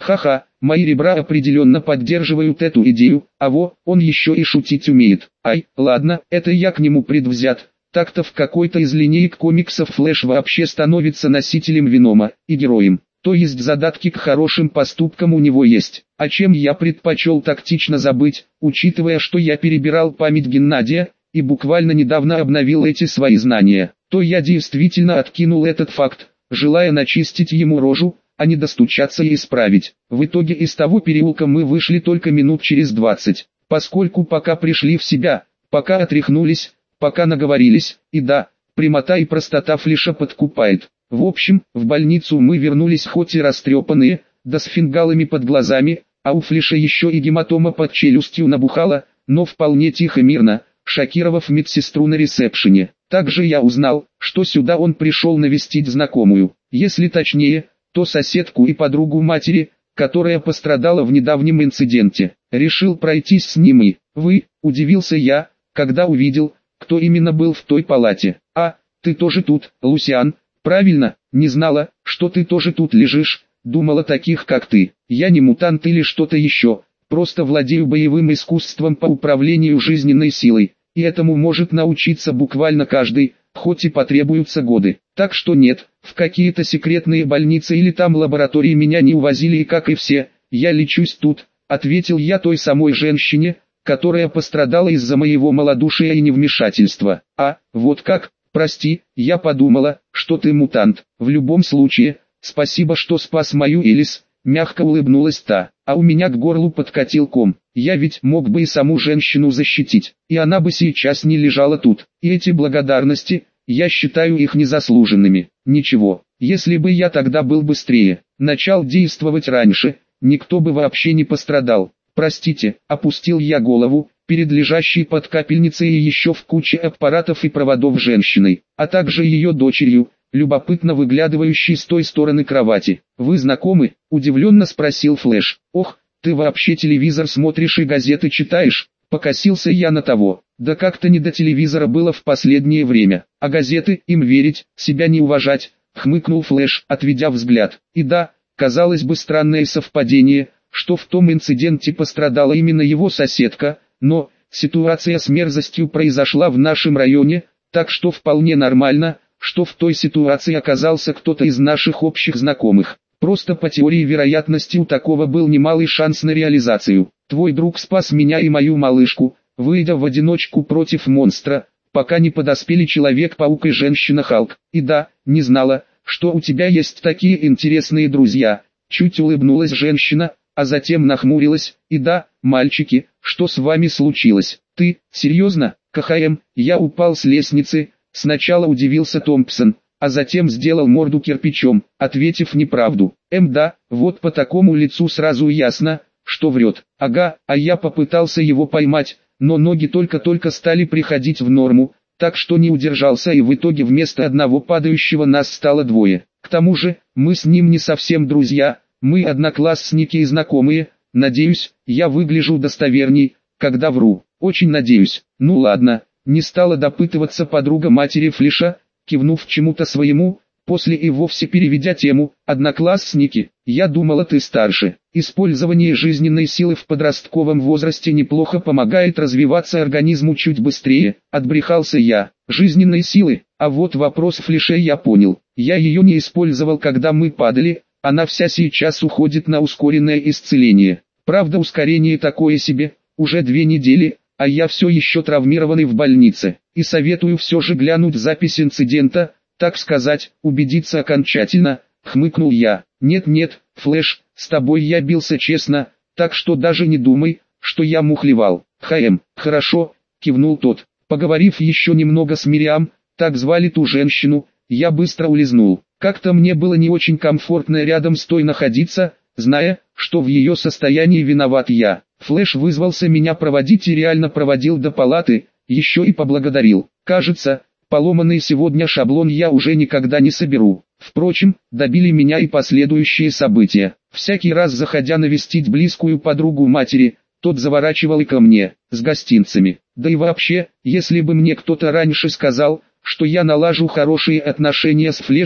Ха-ха, мои ребра определенно поддерживают эту идею, он еще и шутить умеет. Ай, ладно, это я к нему предвзят. Так-то в какой-то из линеек комиксов Флэш вообще становится носителем Венома и героем. То есть задатки к хорошим поступкам у него есть. О чем я предпочел тактично забыть, учитывая, что я перебирал память Геннадия, и буквально недавно обновил эти свои знания, то я действительно откинул этот факт, желая начистить ему рожу, а не достучаться и исправить. В итоге из того переулка мы вышли только минут через 20, поскольку пока пришли в себя, пока отряхнулись, пока наговорились, и да, прямота и простота Флэша подкупает. В общем, в больницу мы вернулись хоть и растрепанные, да с фингалами под глазами, а у Флэша еще и гематома под челюстью набухала, но вполне тихо мирно, шокировав медсестру на ресепшене. Также я узнал, что сюда он пришел навестить знакомую, если точнее, то соседку и подругу матери, которая пострадала в недавнем инциденте. Решил пройтись с ним и, удивился я, когда увидел, кто именно был в той палате. А, ты тоже тут, Лусиан? Правильно, не знала, что ты тоже тут лежишь, думала таких как ты. Я не мутант или что-то еще, просто владею боевым искусством по управлению жизненной силой, и этому может научиться буквально каждый, хоть и потребуются годы. Так что нет, в какие-то секретные больницы или там лаборатории меня не увозили и как и все, я лечусь тут, ответил я той самой женщине, которая пострадала из-за моего малодушия и невмешательства. А, вот как? Прости, я подумала, что ты мутант. В любом случае, спасибо, что спас мою Элис, мягко улыбнулась та. А у меня к горлу подкатил ком. Я ведь мог бы и саму женщину защитить, и она бы сейчас не лежала тут. И эти благодарности, я считаю их незаслуженными. Ничего, если бы я тогда был быстрее, начал действовать раньше, никто бы вообще не пострадал. Простите, опустил я голову перед лежащей под капельницей и еще в куче аппаратов и проводов женщиной, а также ее дочерью, любопытно выглядывающей с той стороны кровати. «Вы знакомы?» – удивленно спросил Флэш. «Ох, ты вообще телевизор смотришь и газеты читаешь?» Покосился я на того. Да как-то не до телевизора было в последнее время, а газеты, им верить, себя не уважать, хмыкнул Флэш, отведя взгляд. И да, казалось бы странное совпадение, что в том инциденте пострадала именно его соседка, но ситуация с мерзостью произошла в нашем районе, так что вполне нормально, что в той ситуации оказался кто-то из наших общих знакомых. Просто по теории вероятности у такого был немалый шанс на реализацию. Твой друг спас меня и мою малышку, выйдя в одиночку против монстра, пока не подоспели Человек-паук и Женщина-Халк. И да, не знала, что у тебя есть такие интересные друзья. Чуть улыбнулась женщина, а затем нахмурилась. И да, мальчики, что с вами случилось? Ты, серьезно? КХМ, я упал с лестницы. Сначала удивился Томпсон, а затем сделал морду кирпичом, ответив неправду. Да, вот по такому лицу сразу ясно, что врет. Ага, а я попытался его поймать, но ноги только-только стали приходить в норму, так что не удержался и в итоге вместо одного падающего нас стало двое. К тому же, мы с ним не совсем друзья, мы одноклассники и знакомые, надеюсь, я выгляжу достоверней, когда вру. Очень надеюсь. Ну ладно, не стала допытываться подруга матери Флэша, кивнув чему-то своему, после и вовсе переведя тему. Одноклассники, я думала ты старше. Использование жизненной силы в подростковом возрасте неплохо помогает развиваться организму чуть быстрее, отбрехался я. Жизненной силы, а вот вопрос Флэша я понял. Я ее не использовал, когда мы падали, она вся сейчас уходит на ускоренное исцеление. Правда, ускорение такое себе, уже 2 недели, а я все еще травмированный в больнице. И советую все же глянуть запись инцидента, так сказать, убедиться окончательно, хмыкнул я. Нет, Флэш, с тобой я бился честно, так что даже не думай, что я мухлевал. Хорошо, кивнул тот. Поговорив еще немного с Мириам, так звали ту женщину, я быстро улизнул. Как-то мне было не очень комфортно рядом с той находиться, зная, что в ее состоянии виноват я. Флэш вызвался меня проводить и реально проводил до палаты, еще и поблагодарил. Кажется, поломанный сегодня шаблон я уже никогда не соберу. Впрочем, добили меня и последующие события. Всякий раз заходя навестить близкую подругу матери, тот заворачивал и ко мне, с гостинцами. Да и вообще, если бы мне кто-то раньше сказал, что я налажу хорошие отношения с Флэшем,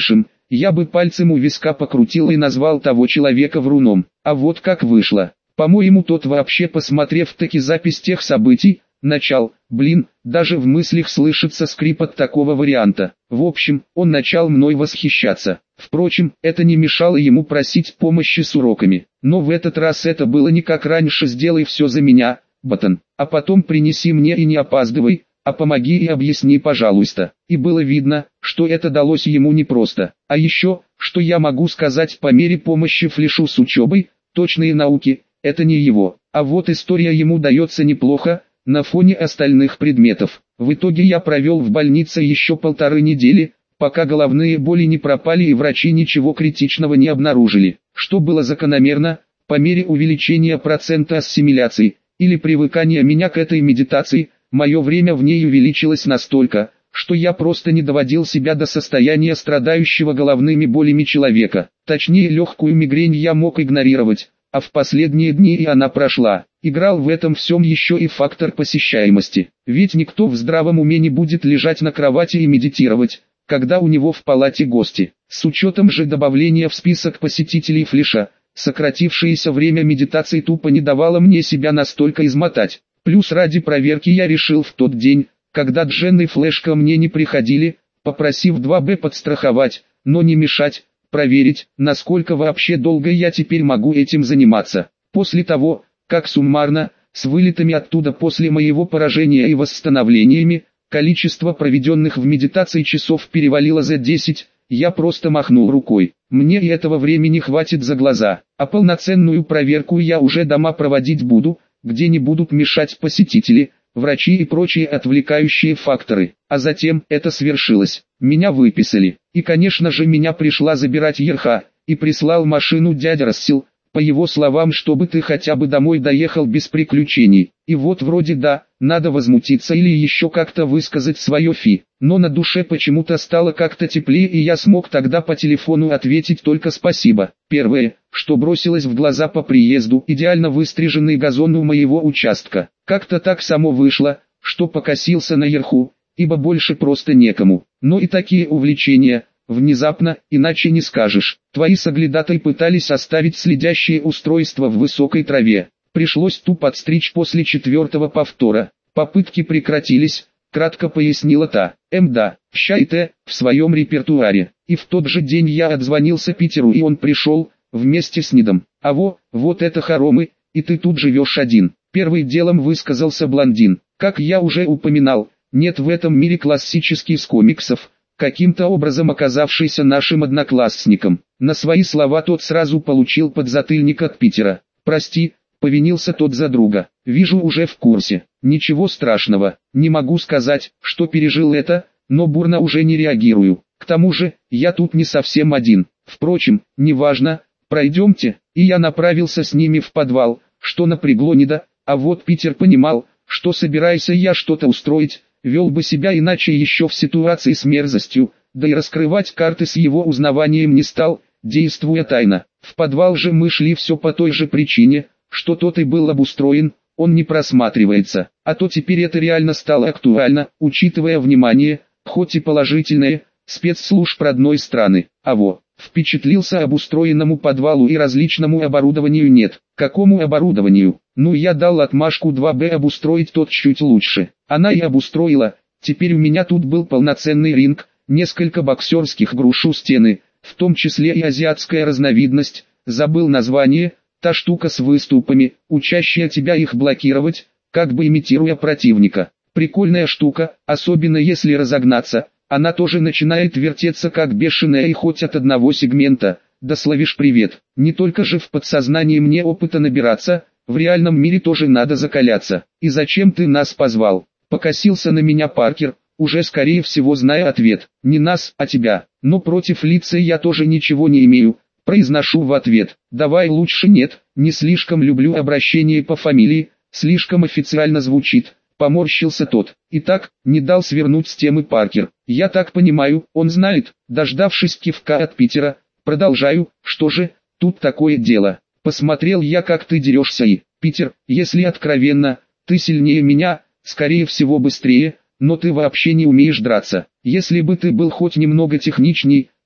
я бы пальцем у виска покрутил и назвал того человека вруном. А вот как вышло. По-моему, тот вообще, посмотрев таки запись тех событий, начал, даже в мыслях слышится скрип от такого варианта. В общем, он начал мной восхищаться. Впрочем, это не мешало ему просить помощи с уроками. Но в этот раз это было не как раньше: сделай все за меня, Батон, а потом принеси мне и не опаздывай, а помоги и объясни, пожалуйста. И было видно, что это далось ему непросто. А еще, что я могу сказать по мере помощи Флешу с учебой, точные науки – это не его. А вот история ему дается неплохо, на фоне остальных предметов. В итоге я провел в больнице еще 1,5 недели, пока головные боли не пропали и врачи ничего критичного не обнаружили. Что было закономерно, по мере увеличения процента ассимиляции, или привыкания меня к этой медитации, мое время в ней увеличилось настолько, что я просто не доводил себя до состояния страдающего головными болями человека. Точнее, легкую мигрень я мог игнорировать, а в последние дни и она прошла. Играл в этом всем еще и фактор посещаемости. Ведь никто в здравом уме не будет лежать на кровати и медитировать, когда у него в палате гости. С учетом же добавления в список посетителей Флеша, сократившееся время медитации тупо не давало мне себя настолько измотать. Плюс ради проверки я решил в тот день, когда Джен и Флэш ко мне не приходили, попросив 2Б подстраховать, но не мешать, проверить, насколько вообще долго я теперь могу этим заниматься. После того, как суммарно, с вылетами оттуда после моего поражения и восстановлениями, количество проведенных в медитации часов перевалило за 10, я просто махнул рукой. Мне и этого времени хватит за глаза, а полноценную проверку я уже дома проводить буду, где не будут мешать посетители, врачи и прочие отвлекающие факторы. А затем это свершилось. Меня выписали. И, конечно же, меня пришла забирать Ерха, и прислал машину дядя Рассел, по его словам, чтобы ты хотя бы домой доехал без приключений. И вот вроде да, надо возмутиться или еще как-то высказать свое фи. Но на душе почему-то стало как-то теплее, и я смог тогда по телефону ответить только спасибо. Первое, что бросилось в глаза по приезду: идеально выстриженный газон у моего участка. Как-то так само вышло, что покосился на Ерху, ибо больше просто некому. Но и такие увлечения, внезапно, иначе не скажешь. Твои соглядатай пытались оставить следящее устройство в высокой траве. Пришлось тупо отстричь после 4-го повтора. Попытки прекратились, кратко пояснила та. Да, ща-то, в своем репертуаре. И в тот же день я отзвонился Питеру, и он пришел, вместе с Нидом. А вот это хоромы, и ты тут живешь один. Первым делом высказался блондин. Как я уже упоминал, нет в этом мире классический с комиксов, каким-то образом оказавшийся нашим одноклассником. На свои слова тот сразу получил подзатыльник от Питера. «Прости», — повинился тот за друга. «Вижу, уже в курсе. Ничего страшного. Не могу сказать, что пережил это, но бурно уже не реагирую. К тому же, я тут не совсем один. Впрочем, неважно, пройдемте». И я направился с ними в подвал, что напрягло Нида, а вот Питер понимал, что собирайся я что-то устроить, вел бы себя иначе еще в ситуации с мерзостью, да и раскрывать карты с его узнаванием не стал, действуя тайно. В подвал же мы шли все по той же причине, что тот и был обустроен, он не просматривается. А то теперь это реально стало актуально, учитывая внимание, хоть и положительное, спецслужб родной страны. Впечатлился обустроенному подвалу и различному оборудованию нет. Какому оборудованию? Ну, я дал отмашку 2Б обустроить тот чуть лучше. Она и обустроила. Теперь у меня тут был полноценный ринг, несколько боксерских груш у стены, в том числе и азиатская разновидность, забыл название, та штука с выступами, учащая тебя их блокировать, как бы имитируя противника. Прикольная штука, особенно если разогнаться. Она тоже начинает вертеться как бешеная, и хоть от одного сегмента, да словишь привет. Не только же в подсознании мне опыта набираться, в реальном мире тоже надо закаляться. И зачем ты нас позвал? Покосился на меня Паркер, уже скорее всего зная ответ. Не нас, а тебя. Но против лица я тоже ничего не имею. Произношу в ответ. Давай лучше нет, не слишком люблю обращение по фамилии, слишком официально звучит. Поморщился тот. Итак, не дал свернуть с темы Паркер. Я так понимаю, он знает. Дождавшись кивка от Питера, продолжаю. Что же, тут такое дело. Посмотрел я, как ты дерешься, и, Питер, если откровенно, ты сильнее меня, скорее всего быстрее, но ты вообще не умеешь драться. Если бы ты был хоть немного техничней,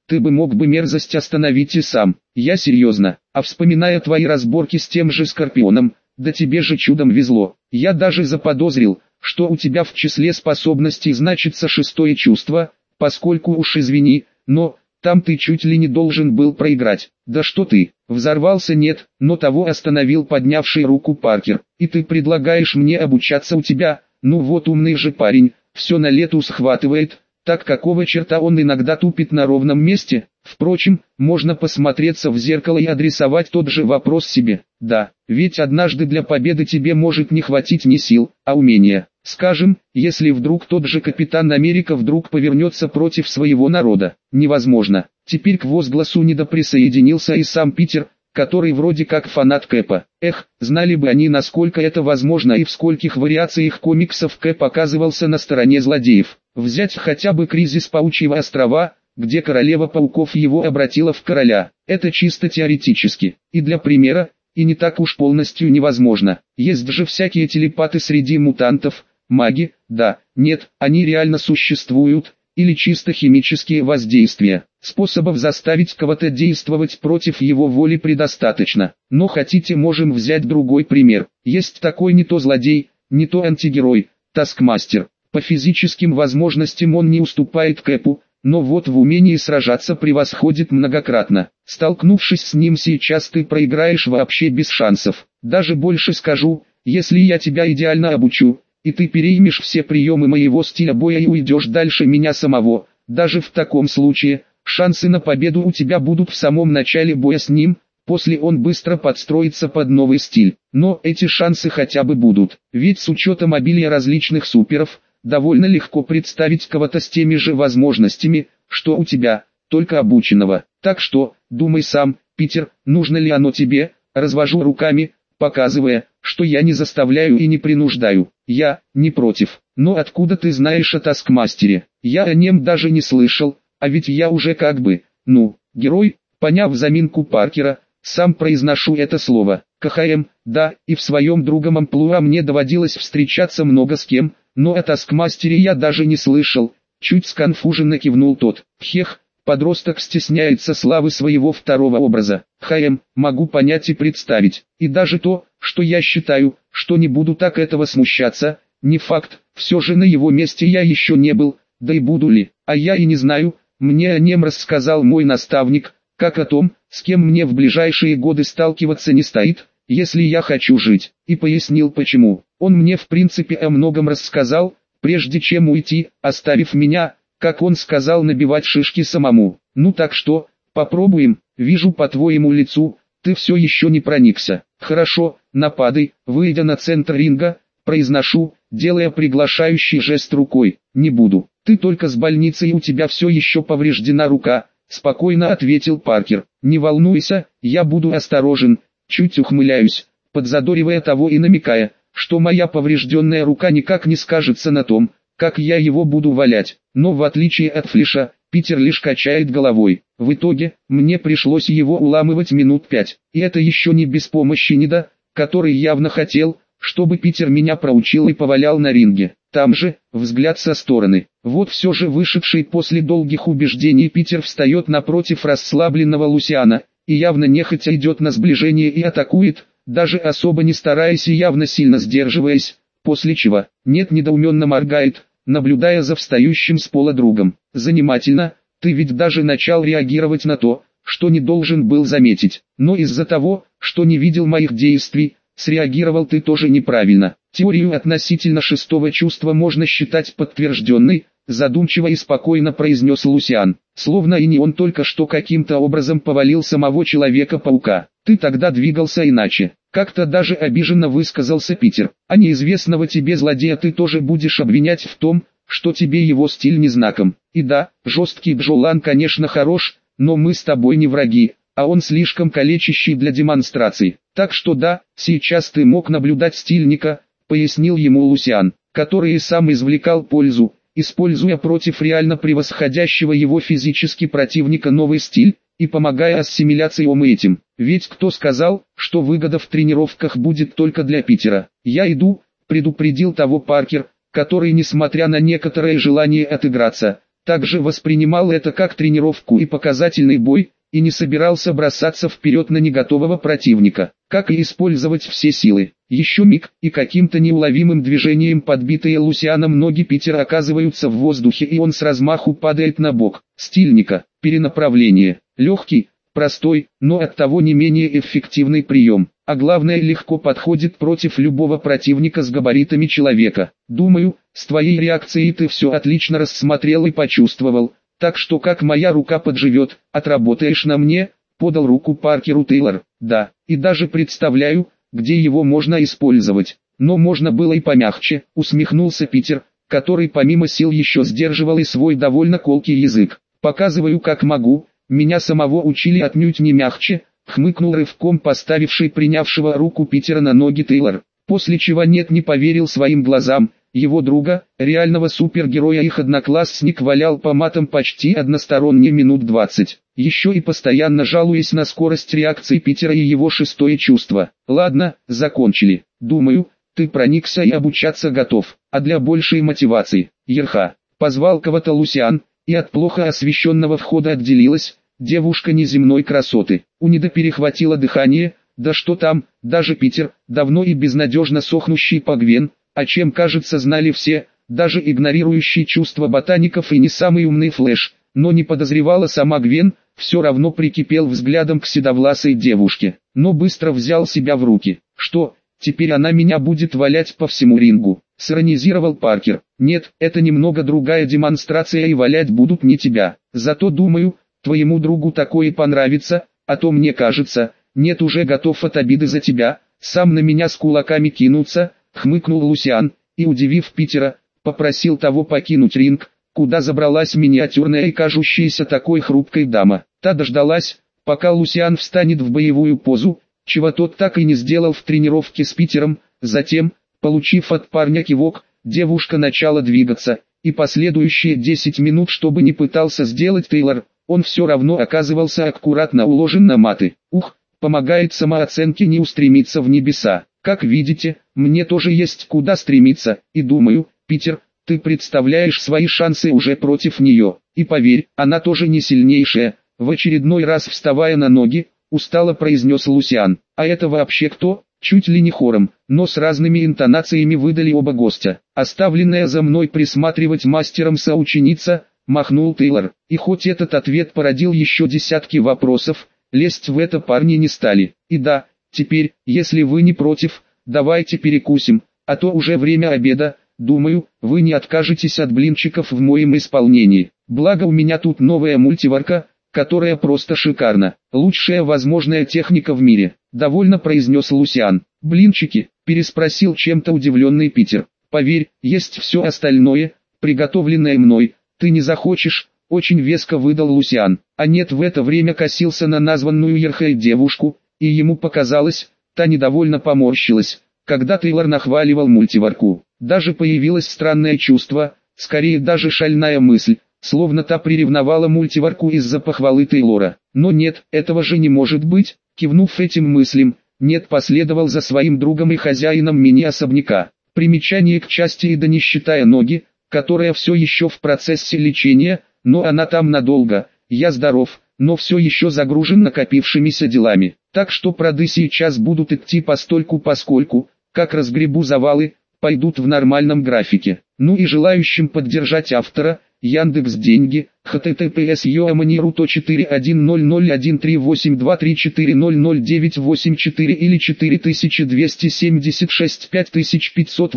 ты бы мог бы мерзость остановить и сам. Я серьезно, а вспоминая твои разборки с тем же Скорпионом, да тебе же чудом везло. Я даже заподозрил, что у тебя в числе способностей значится шестое чувство, поскольку уж извини, но там ты чуть ли не должен был проиграть. Да что ты, взорвался нет, но того остановил поднявший руку Паркер. И ты предлагаешь мне обучаться у тебя? Ну вот умный же парень, все на лету схватывает, так какого черта он иногда тупит на ровном месте? Впрочем, можно посмотреться в зеркало и адресовать тот же вопрос себе. Да, ведь однажды для победы тебе может не хватить ни сил, а умения. Скажем, если вдруг тот же Капитан Америка вдруг повернется против своего народа. Невозможно. Теперь к возгласу недоприсоединился и сам Питер, который вроде как фанат Кэпа. Эх, знали бы они, насколько это возможно и в скольких вариациях комиксов Кэп оказывался на стороне злодеев. Взять хотя бы «Кризис Паучьего острова», где королева пауков его обратила в короля. Это чисто теоретически. И для примера, и не так уж полностью невозможно. Есть же всякие телепаты среди мутантов, маги, да, нет, они реально существуют, или чисто химические воздействия. Способов заставить кого-то действовать против его воли предостаточно. Но хотите, можем взять другой пример. Есть такой не то злодей, не то антигерой, Таскмастер. По физическим возможностям он не уступает Кэпу, но вот в умении сражаться превосходит многократно. Столкнувшись с ним сейчас, ты проиграешь вообще без шансов. Даже больше скажу, если я тебя идеально обучу, и ты переймешь все приемы моего стиля боя и уйдешь дальше меня самого, даже в таком случае, шансы на победу у тебя будут в самом начале боя с ним, после он быстро подстроится под новый стиль. Но эти шансы хотя бы будут, ведь с учетом обилия различных суперов, довольно легко представить кого-то с теми же возможностями, что у тебя, только обученного. Так что, думай сам, Питер, нужно ли оно тебе, развожу руками, показывая, что я не заставляю и не принуждаю. Я, не против. Но откуда ты знаешь о Таскмастере? Я о нем даже не слышал, а ведь я уже как бы, герой. Поняв заминку Паркера, сам произношу это слово. КХМ, да, и в своем другом амплуа мне доводилось встречаться много с кем, но о Таскмастере я даже не слышал. Чуть сконфуженно кивнул тот. Хех, подросток стесняется славы своего второго образа. Могу понять и представить. И даже то, что я считаю, что не буду так этого смущаться, не факт. Все же на его месте я еще не был, да и буду ли. А я и не знаю, мне о нем рассказал мой наставник, как о том, с кем мне в ближайшие годы сталкиваться не стоит, если я хочу жить, и пояснил почему. Он мне в принципе о многом рассказал, прежде чем уйти, оставив меня, как он сказал, набивать шишки самому. Ну так что, попробуем. Вижу по твоему лицу, ты все еще не проникся. Хорошо, нападай. Выйдя на центр ринга, произношу, делая приглашающий жест рукой. Не буду. Ты только с больницы и у тебя все еще повреждена рука, спокойно ответил Паркер. Не волнуйся, я буду осторожен. Чуть ухмыляюсь, подзадоривая того и намекая, что моя поврежденная рука никак не скажется на том, как я его буду валять. Но в отличие от Флэша, Питер лишь качает головой. В итоге, мне пришлось его уламывать минут 5. И это еще не без помощи Нида, который явно хотел, чтобы Питер меня проучил и повалял на ринге. Там же, взгляд со стороны. Вот все же вышедший после долгих убеждений Питер встает напротив расслабленного Лусиана, и явно нехотя идет на сближение и атакует, даже особо не стараясь и явно сильно сдерживаясь, после чего, нет, недоуменно моргает, наблюдая за встающим с пола другом. Занимательно, ты ведь даже начал реагировать на то, что не должен был заметить, но из-за того, что не видел моих действий, среагировал ты тоже неправильно. Теорию относительно шестого чувства можно считать подтвержденной, задумчиво и спокойно произнес Лусиан, словно и не он только что каким-то образом повалил самого Человека-паука. Ты тогда двигался иначе. Как-то даже обиженно высказался Питер. А неизвестного тебе злодея ты тоже будешь обвинять в том, что тебе его стиль не знаком. И да, жесткий Бджолан конечно хорош, но мы с тобой не враги, а он слишком калечащий для демонстраций. Так что да, сейчас ты мог наблюдать стильника, пояснил ему Лусиан, который и сам извлекал пользу, используя против реально превосходящего его физически противника новый стиль, и помогая ассимиляциям этим. Ведь кто сказал, что выгода в тренировках будет только для Питера? Я иду, предупредил того Паркер, который, несмотря на некоторое желание отыграться, также воспринимал это как тренировку и показательный бой, и не собирался бросаться вперед на неготового противника, как и использовать все силы. Еще миг, и каким-то неуловимым движением подбитые Лусианом ноги Питера оказываются в воздухе, и он с размаху падает на бок. Стильника, перенаправление, легкий, простой, но оттого не менее эффективный прием, а главное, легко подходит против любого противника с габаритами человека. Думаю, с твоей реакцией ты все отлично рассмотрел и почувствовал. Так что как моя рука подживет, отработаешь на мне, подал руку Паркеру Тейлор. Да, и даже представляю, где его можно использовать. Но можно было и помягче, усмехнулся Питер, который помимо сил еще сдерживал и свой довольно колкий язык. Показываю как могу, меня самого учили отнюдь не мягче, хмыкнул рывком поставивший принявшего руку Питера на ноги Тейлор. После чего нет не поверил своим глазам. Его друга, реального супергероя их одноклассник валял по матам почти односторонне минут 20, еще и постоянно жалуясь на скорость реакции Питера и его шестое чувство. Ладно, закончили. Думаю, ты проникся и обучаться готов, а для большей мотивации, Ерха, позвал кого-то Лусиан, и от плохо освещенного входа отделилась девушка неземной красоты. У Ниды перехватило дыхание, да что там, даже Питер, давно и безнадежно сохнущий по Гвен, о чем, кажется, знали все, даже игнорирующий чувства ботаников и не самый умный Флэш, но не подозревала сама Гвен, все равно прикипел взглядом к седовласой девушке, но быстро взял себя в руки. Что, теперь она меня будет валять по всему рингу, сиронизировал Паркер. Нет, это немного другая демонстрация и валять будут не тебя, зато думаю, твоему другу такое понравится, а то мне кажется, нет уже готов от обиды за тебя, сам на меня с кулаками кинуться, хмыкнул Лусиан, и, удивив Питера, попросил того покинуть ринг, куда забралась миниатюрная и кажущаяся такой хрупкой дама. Та дождалась, пока Лусиан встанет в боевую позу, чего тот так и не сделал в тренировке с Питером. Затем, получив от парня кивок, девушка начала двигаться, и последующие 10 минут, чтобы не пытался сделать Тейлор, он все равно оказывался аккуратно уложен на маты. Ух, помогает самооценке не устремиться в небеса. Как видите, мне тоже есть куда стремиться, и думаю, Питер, ты представляешь свои шансы уже против нее, и поверь, она тоже не сильнейшая. В очередной раз вставая на ноги, устало произнес Лусиан. А это вообще кто? Чуть ли не хором, но с разными интонациями выдали оба гостя. Оставленная за мной присматривать мастером соученица, махнул Тейлор. И хоть этот ответ породил еще десятки вопросов, лезть в это парни не стали. И да, теперь, если вы не против, давайте перекусим, а то уже время обеда, думаю, вы не откажетесь от блинчиков в моем исполнении. Благо у меня тут новая мультиварка, которая просто шикарна, лучшая возможная техника в мире, довольно произнес Лусиан. Блинчики, переспросил чем-то удивленный Питер. Поверь, есть все остальное, приготовленное мной, ты не захочешь, очень веско выдал Лусиан. А нет, в это время косился на названную Ерхой девушку, и ему показалось, та недовольно поморщилась, когда Тейлор нахваливал мультиварку. Даже появилось странное чувство, скорее даже шальная мысль, словно та приревновала мультиварку из-за похвалы Тейлора. Но нет, этого же не может быть, кивнув этим мыслям, нет последовал за своим другом и хозяином мини-особняка. Примечание к части и да не считая ноги, которая все еще в процессе лечения, но она там надолго, я здоров, но все еще загружен накопившимися делами. Так что проды сейчас будут идти постольку-поскольку, как разгребу завалы, пойдут в нормальном графике. Ну и желающим поддержать автора, Яндекс.Деньги, https://41001382384009894 или 4276 5500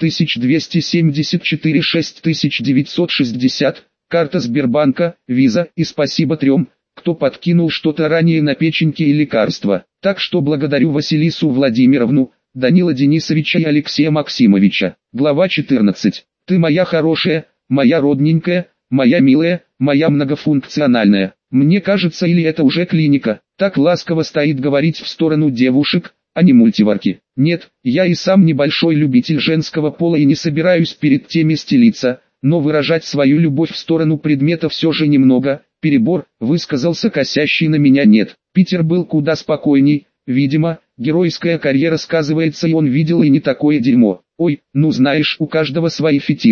8274 6960, карта Сбербанка, Виза, и спасибо трем, кто подкинул что-то ранее на печеньки и лекарства. Так что благодарю Василису Владимировну, Данила Денисовича и Алексея Максимовича. Глава 14. Ты моя хорошая, моя родненькая, моя милая, моя многофункциональная. Мне кажется, или это уже клиника, так ласково стоит говорить в сторону девушек, а не мультиварки. Нет, я и сам небольшой любитель женского пола и не собираюсь перед теми стелиться, но выражать свою любовь в сторону предмета все же немного, перебор, высказался косящий на меня нет. Питер был куда спокойней, видимо, геройская карьера сказывается и он видел и не такое дерьмо. Ой, ну знаешь, у каждого свои фетиши.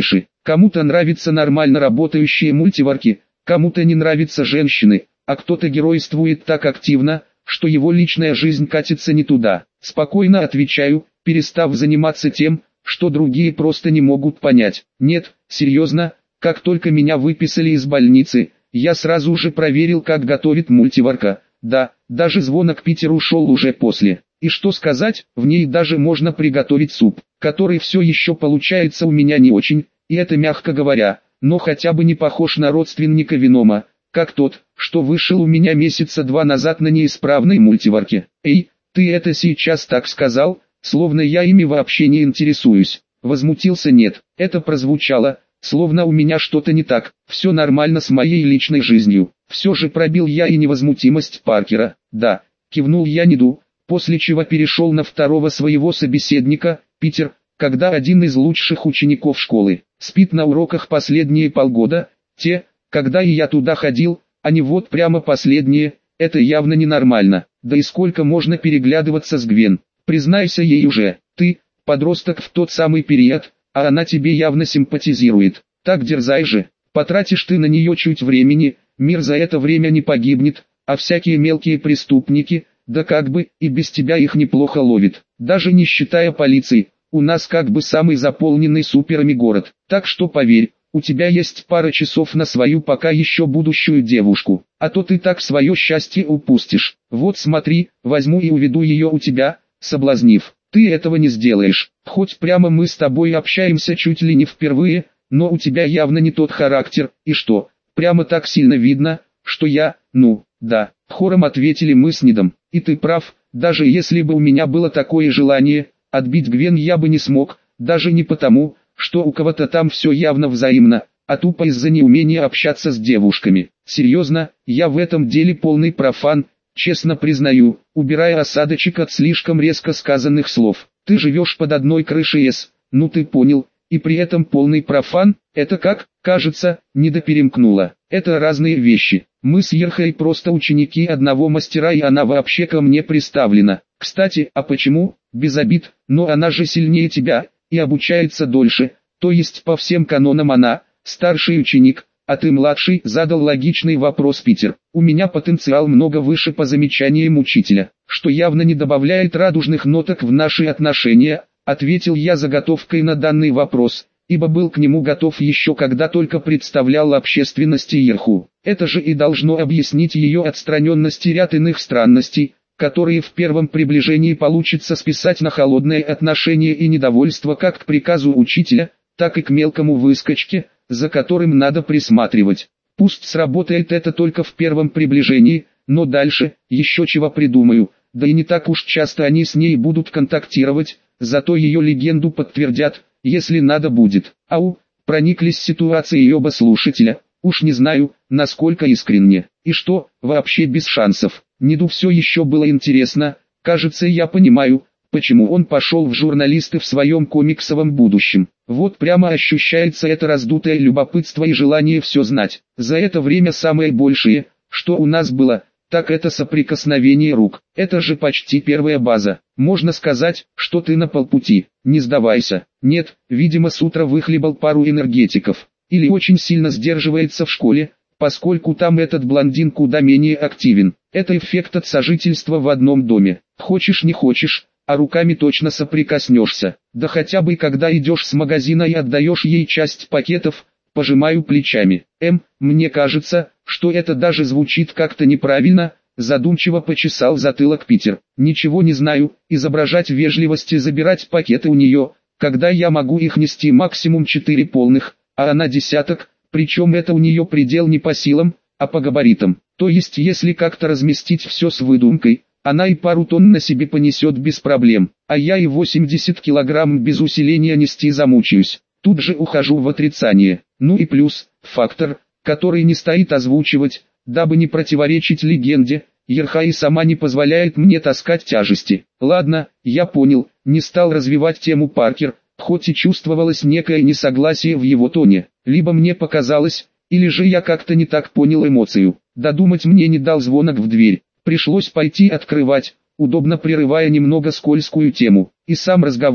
Кому-то нравятся нормально работающие мультиварки, кому-то не нравятся женщины, а кто-то геройствует так активно, что его личная жизнь катится не туда. Спокойно отвечаю, перестав заниматься тем, что другие просто не могут понять. Нет, серьезно, как только меня выписали из больницы, я сразу же проверил, как готовит мультиварка. Да, даже звонок Питеру ушел уже после. И что сказать, в ней даже можно приготовить суп, который все еще получается у меня не очень, и это мягко говоря, но хотя бы не похож на родственника Венома, как тот, что вышел у меня месяца 2 назад на неисправной мультиварке. Эй, ты это сейчас так сказал, словно я ими вообще не интересуюсь. Возмутился нет, это прозвучало, словно у меня что-то не так, все нормально с моей личной жизнью. Все же пробил я и невозмутимость Паркера. Да, кивнул я Ниду, после чего перешел на второго своего собеседника, Питер, когда один из лучших учеников школы спит на уроках последние полгода, когда и я туда ходил, а не вот прямо последние, это явно ненормально. Да и сколько можно переглядываться с Гвен, признайся ей уже, ты, подросток в тот самый период, а она тебе явно симпатизирует, так дерзай же, потратишь ты на нее чуть времени, мир за это время не погибнет, а всякие мелкие преступники, да как бы, и без тебя их неплохо ловит, даже не считая полиции, у нас как бы самый заполненный суперами город, так что поверь, у тебя есть пара часов на свою пока еще будущую девушку, а то ты так свое счастье упустишь. Вот смотри, возьму и уведу ее у тебя, соблазнив. Ты этого не сделаешь, хоть прямо мы с тобой общаемся чуть ли не впервые, но у тебя явно не тот характер, и что, прямо так сильно видно, что я, да, хором ответили мы с Нидом, и ты прав, даже если бы у меня было такое желание, отбить Гвен я бы не смог, даже не потому, что у кого-то там все явно взаимно, а тупо из-за неумения общаться с девушками. Серьезно, я в этом деле полный профан, честно признаю, убирая осадочек от слишком резко сказанных слов. Ты живешь под одной крышей ты понял, и при этом полный профан, это как, кажется, недоперемкнуло. Это разные вещи. Мы с Ерхой просто ученики одного мастера, и она вообще ко мне приставлена. Кстати, а почему, без обид, но она же сильнее тебя, и обучается дольше, то есть по всем канонам она, старший ученик, а ты младший, задал логичный вопрос Питер. У меня потенциал много выше по замечаниям учителя, что явно не добавляет радужных ноток в наши отношения, ответил я заготовкой на данный вопрос, ибо был к нему готов еще когда только представлял общественности Ерху. Это же и должно объяснить ее отстраненность и ряд иных странностей, которые в первом приближении получится списать на холодное отношение и недовольство как к приказу учителя, так и к мелкому выскочке, за которым надо присматривать. Пусть сработает это только в первом приближении, но дальше, еще чего придумаю, да и не так уж часто они с ней будут контактировать, зато ее легенду подтвердят, если надо будет. Прониклись ситуацией оба слушателя, уж не знаю, насколько искренне, и что, вообще без шансов. Ниду все еще было интересно, кажется, я понимаю, почему он пошел в журналисты в своем комиксовом будущем. Вот прямо ощущается это раздутое любопытство и желание все знать. За это время самое большее, что у нас было, так это соприкосновение рук. Это же почти первая база. Можно сказать, что ты на полпути. Не сдавайся. Нет, видимо с утра выхлебал пару энергетиков. Или очень сильно сдерживается в школе, поскольку там этот блондин куда менее активен. Это эффект от сожительства в одном доме. Хочешь не хочешь, а руками точно соприкоснешься. Да хотя бы когда идешь с магазина и отдаешь ей часть пакетов, пожимаю плечами. Мне кажется, что это даже звучит как-то неправильно, задумчиво почесал затылок Питер. Ничего не знаю, изображать вежливость и забирать пакеты у нее, когда я могу их нести максимум 4 полных, а она десяток, причем это у нее предел не по силам, а по габаритам. То есть если как-то разместить все с выдумкой, она и пару тонн на себе понесет без проблем, а я и 80 килограмм без усиления нести замучаюсь. Тут же ухожу в отрицание. Ну и плюс, фактор, который не стоит озвучивать, дабы не противоречить легенде, Ерха и сама не позволяет мне таскать тяжести. Ладно, я понял, не стал развивать тему Паркер, хоть и чувствовалось некое несогласие в его тоне. Либо мне показалось, или же я как-то не так понял эмоцию. Додумать мне не дал звонок в дверь. Пришлось пойти открывать, удобно прерывая немного скользкую тему. И сам разговор,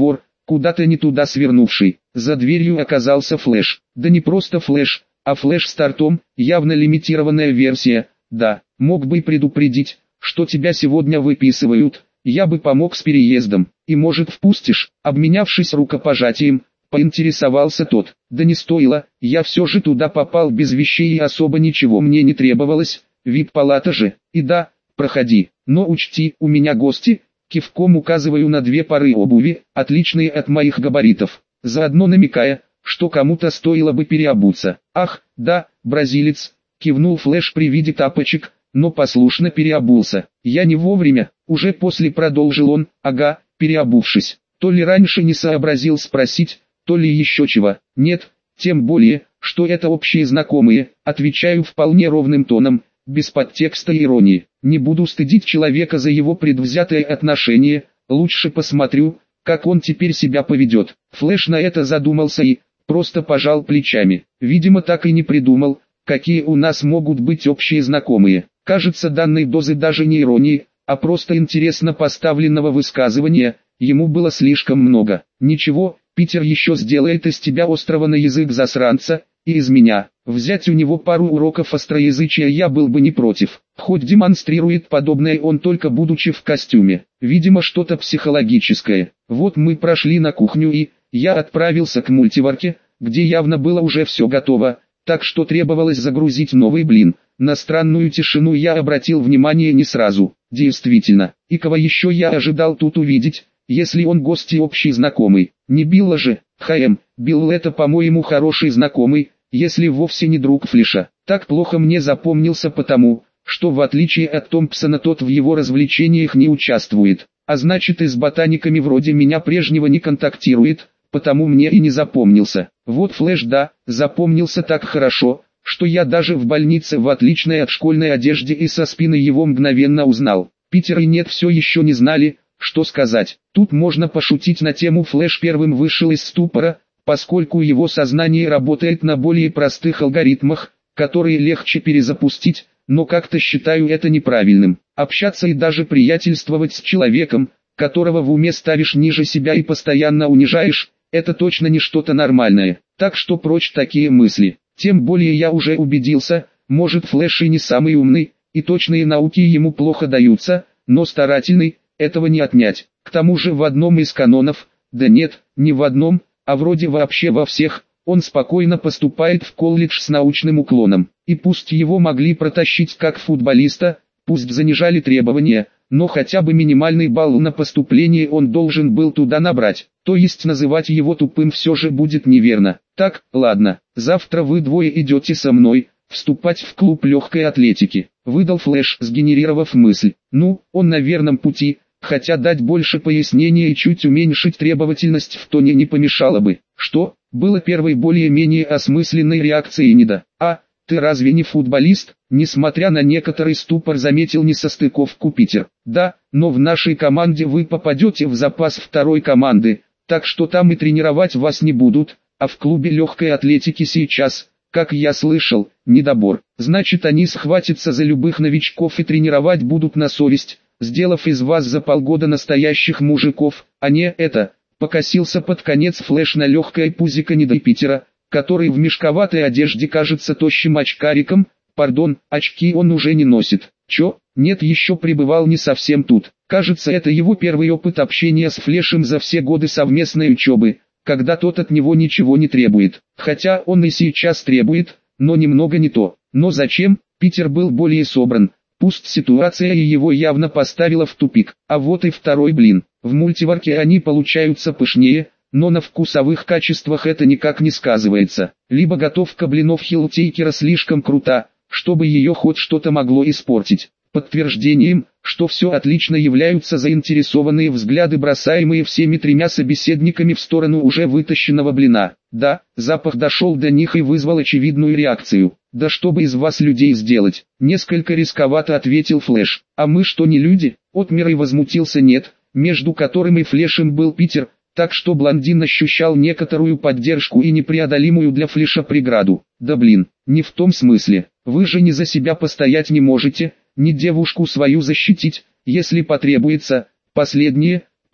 куда-то не туда свернувший. За дверью оказался флеш. Да не просто флеш, а флеш с тортом, явно лимитированная версия. Да, мог бы предупредить, что тебя сегодня выписывают, я бы помог с переездом. И может впустишь? Обменявшись рукопожатием, поинтересовался тот. Да не стоило, я все же туда попал без вещей и особо ничего мне не требовалось, вип-палата же. И да, проходи, но учти, у меня гости. Кивком указываю на две пары обуви, отличные от моих габаритов, заодно намекая, что кому-то стоило бы переобуться. Ах, да, бразилец, кивнул флеш при виде тапочек, но послушно переобулся. Я не вовремя, уже после продолжил он, ага, переобувшись. То ли раньше не сообразил спросить, то ли еще чего. Нет, тем более, что это общие знакомые, отвечаю вполне ровным тоном, без подтекста и иронии. Не буду стыдить человека за его предвзятое отношение, лучше посмотрю, как он теперь себя поведет. Флеш на это задумался и просто пожал плечами. Видимо, так и не придумал, какие у нас могут быть общие знакомые. Кажется, данной дозы даже не иронии, а просто интересно поставленного высказывания, ему было слишком много. Ничего, Питер еще сделает из тебя острого на язык засранца, и из меня. Взять у него пару уроков остроязычия я был бы не против. Хоть демонстрирует подобное он только будучи в костюме. Видимо, что-то психологическое. Вот мы прошли на кухню и я отправился к мультиварке, где явно было уже все готово, так что требовалось загрузить новый блин. На странную тишину я обратил внимание не сразу. Действительно, и кого еще я ожидал тут увидеть, если он гость и общий знакомый? Не Билла же? Билл это, по-моему, хороший знакомый, если вовсе не друг Флеша. Так плохо мне запомнился потому, что в отличие от Томпсона тот в его развлечениях не участвует, а значит и с ботаниками вроде меня прежнего не контактирует, потому мне и не запомнился. Вот Флеш да, запомнился так хорошо, что я даже в больнице в отличной от школьной одежде и со спины его мгновенно узнал. Питер и Нет все еще не знали, что сказать. Тут можно пошутить на тему Флеш первым вышел из ступора, поскольку его сознание работает на более простых алгоритмах, которые легче перезапустить, но как-то считаю это неправильным. Общаться и даже приятельствовать с человеком, которого в уме ставишь ниже себя и постоянно унижаешь, это точно не что-то нормальное. Так что прочь такие мысли. Тем более я уже убедился, может Флеш и не самый умный, и точные науки ему плохо даются, но старательный, этого не отнять. К тому же в одном из канонов, да нет, не в одном, а вроде вообще во всех, он спокойно поступает в колледж с научным уклоном. И пусть его могли протащить как футболиста, пусть занижали требования, но хотя бы минимальный балл на поступление он должен был туда набрать. То есть называть его тупым все же будет неверно. Так, ладно, завтра вы двое идете со мной, вступать в клуб легкой атлетики. Выдал Флеш, сгенерировав мысль. Ну, он на верном пути. Хотя дать больше пояснения и чуть уменьшить требовательность в тоне не помешало бы. Что? Было первой более-менее осмысленной реакцией Неда. А, ты разве не футболист? Несмотря на некоторый ступор заметил несостыковку Питер. Да, но в нашей команде вы попадете в запас второй команды, так что там и тренировать вас не будут, а в клубе легкой атлетики сейчас, как я слышал, недобор. Значит они схватятся за любых новичков и тренировать будут на совесть, сделав из вас за полгода настоящих мужиков, а не это. Покосился под конец Флеш на легкое пузико Неда Питера, который в мешковатой одежде кажется тощим очкариком. Пардон, очки он уже не носит. Чё? Нет, еще пребывал не совсем тут. Кажется, это его первый опыт общения с Флешем за все годы совместной учебы, когда тот от него ничего не требует. Хотя он и сейчас требует, но немного не то. Но зачем? Питер был более собран. Пусть ситуация и его явно поставила в тупик. А вот и второй блин. В мультиварке они получаются пышнее, но на вкусовых качествах это никак не сказывается. Либо готовка блинов Хиллтейкера слишком крута, чтобы ее хоть что-то могло испортить. Подтверждением, что все отлично, являются заинтересованные взгляды, бросаемые всеми тремя собеседниками в сторону уже вытащенного блина. Да, запах дошел до них и вызвал очевидную реакцию. «Да чтобы из вас людей сделать?» — несколько рисковато ответил Флеш. «А мы что, не люди?» — отмер и возмутился Нет, между которым и Флешем был Питер, так что блондин ощущал некоторую поддержку и непреодолимую для Флеша преграду. «Да блин, не в том смысле. Вы же не за себя постоять не можете, ни девушку свою защитить, если потребуется. Последнее,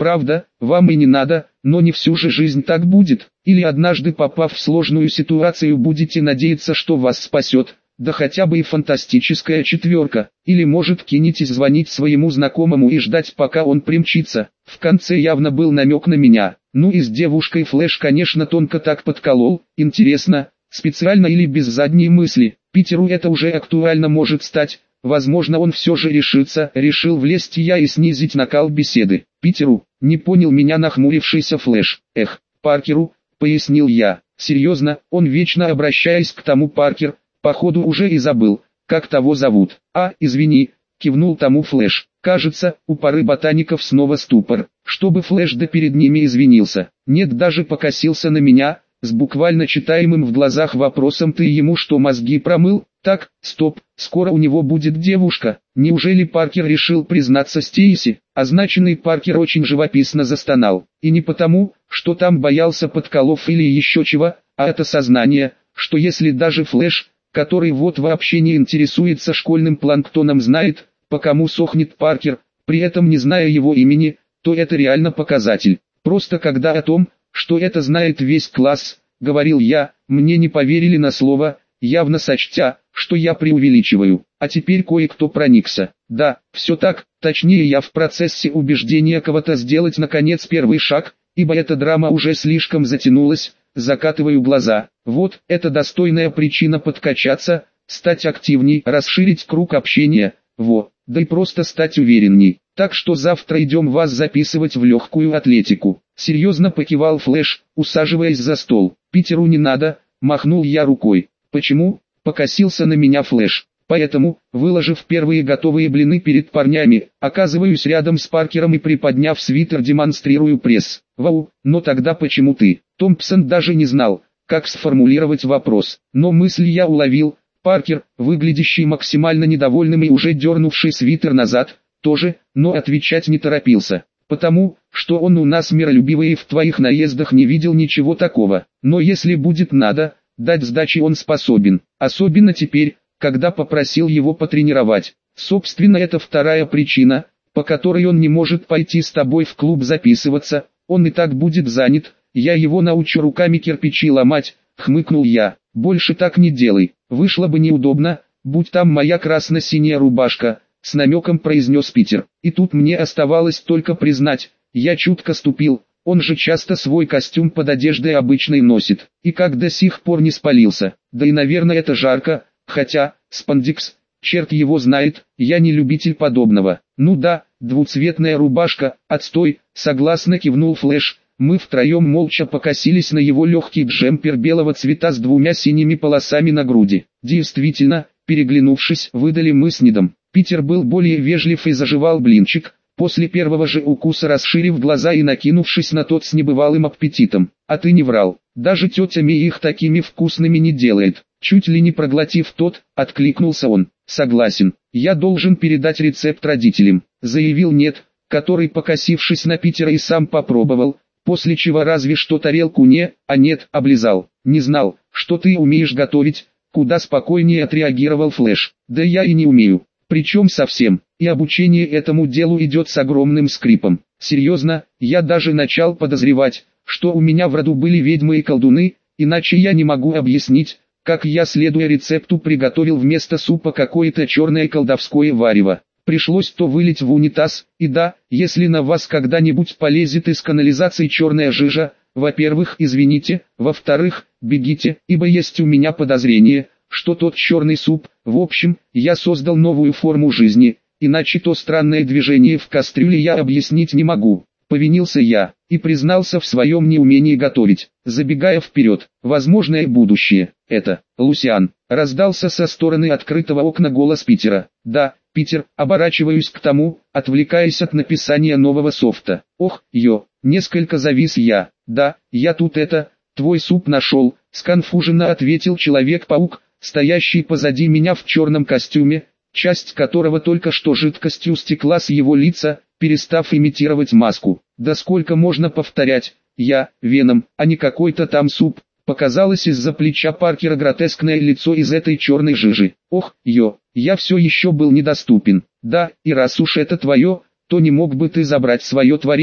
Правда, вам и не надо, но не всю же жизнь так будет. Или однажды попав в сложную ситуацию будете надеяться, что вас спасет, да хотя бы и фантастическая четверка. Или может кинетесь звонить своему знакомому и ждать пока он примчится. В конце явно был намек на меня. Ну и с девушкой Флэш конечно тонко так подколол. Интересно, специально или без задней мысли. Питеру это уже актуально может стать. Возможно он все же решил влезть я и снизить накал беседы. Питеру, не понял меня нахмурившийся Флэш. Паркеру, пояснил я. Серьезно, он вечно обращаясь к тому Паркер, походу уже и забыл, как того зовут. Извини, кивнул тому Флэш. Кажется, у пары ботаников снова ступор. Чтобы Флэш да перед ними извинился. Нет, даже покосился на меня, с буквально читаемым в глазах вопросом: ты ему что, мозги промыл? Так, стоп, скоро у него будет девушка. Неужели Паркер решил признаться Стейси? Означенный Паркер очень живописно застонал. И не потому, что там боялся подколов или еще чего, а это сознание, что если даже Флэш, который вот вообще не интересуется школьным планктоном, знает, по кому сохнет Паркер, при этом не зная его имени, то это реально показатель. Просто когда о том, что это знает весь класс, говорил я, мне не поверили на слово, явно сочтя, что я преувеличиваю. А теперь кое-кто проникся. Да, все так, точнее я в процессе убеждения кого-то сделать наконец первый шаг, ибо эта драма уже слишком затянулась, закатываю глаза. Вот, это достойная причина подкачаться, стать активней, расширить круг общения, да и просто стать уверенней. Так что завтра идем вас записывать в легкую атлетику. Серьезно покивал Флэш, усаживаясь за стол. Питеру не надо, махнул я рукой. Почему? Покосился на меня Флэш. Поэтому, выложив первые готовые блины перед парнями, оказываюсь рядом с Паркером и приподняв свитер демонстрирую пресс. Вау, но тогда почему ты? Томпсон даже не знал, как сформулировать вопрос, но мысль я уловил. Паркер, выглядящий максимально недовольным и уже дернувший свитер назад, тоже, но отвечать не торопился. Потому, что он у нас миролюбивый и в твоих наездах не видел ничего такого. Но если будет надо, дать сдачи он способен. Особенно теперь, когда попросил его потренировать. Собственно, это вторая причина, по которой он не может пойти с тобой в клуб записываться. Он и так будет занят, я его научу руками кирпичи ломать, хмыкнул я. Больше так не делай, вышло бы неудобно, будь там моя красно-синяя рубашка, с намеком произнес Питер. И тут мне оставалось только признать, я чутко ступил, он же часто свой костюм под одеждой обычной носит, и как до сих пор не спалился. Да и наверное это жарко, хотя, спандекс, черт его знает, я не любитель подобного. Ну да, двуцветная рубашка, отстой, согласно кивнул Флэш. Мы втроем молча покосились на его легкий джемпер белого цвета с двумя синими полосами на груди. Действительно, переглянувшись, выдали мы с Нидом. Питер был более вежлив и заживал блинчик, после первого же укуса расширив глаза и накинувшись на тот с небывалым аппетитом. А ты не врал, даже тетя Ми их такими вкусными не делает. Чуть ли не проглотив тот, откликнулся он. Согласен, я должен передать рецепт родителям, заявил Нед, который, покосившись на Питера, и сам попробовал. После чего разве что тарелку облизал. Не знал, что ты умеешь готовить, куда спокойнее отреагировал Флэш. Да я и не умею, причем совсем, и обучение этому делу идет с огромным скрипом. Серьезно, я даже начал подозревать, что у меня в роду были ведьмы и колдуны, иначе я не могу объяснить, как я, следуя рецепту, приготовил вместо супа какое-то черное колдовское варево. Пришлось то вылить в унитаз, и да, если на вас когда-нибудь полезет из канализации черная жижа, во-первых, извините, во-вторых, бегите, ибо есть у меня подозрение, что тот черный суп, в общем, я создал новую форму жизни, иначе то странное движение в кастрюле я объяснить не могу. Повинился я, и признался в своем неумении готовить, забегая вперед, возможное будущее, это, Лусиан, раздался со стороны открытого окна голос Питера. Да, Питер, оборачиваюсь к тому, отвлекаясь от написания нового софта. Ох, несколько завис я. Да, я тут твой суп нашел, сконфуженно ответил Человек-паук, стоящий позади меня в черном костюме, часть которого только что жидкостью стекла с его лица, перестав имитировать маску. Да сколько можно повторять, я, Веном, а не какой-то там суп. Показалось из-за плеча Паркера гротескное лицо из этой черной жижи. Ох, я все еще был недоступен. Да, и раз уж это твое, то не мог бы ты забрать свое творение?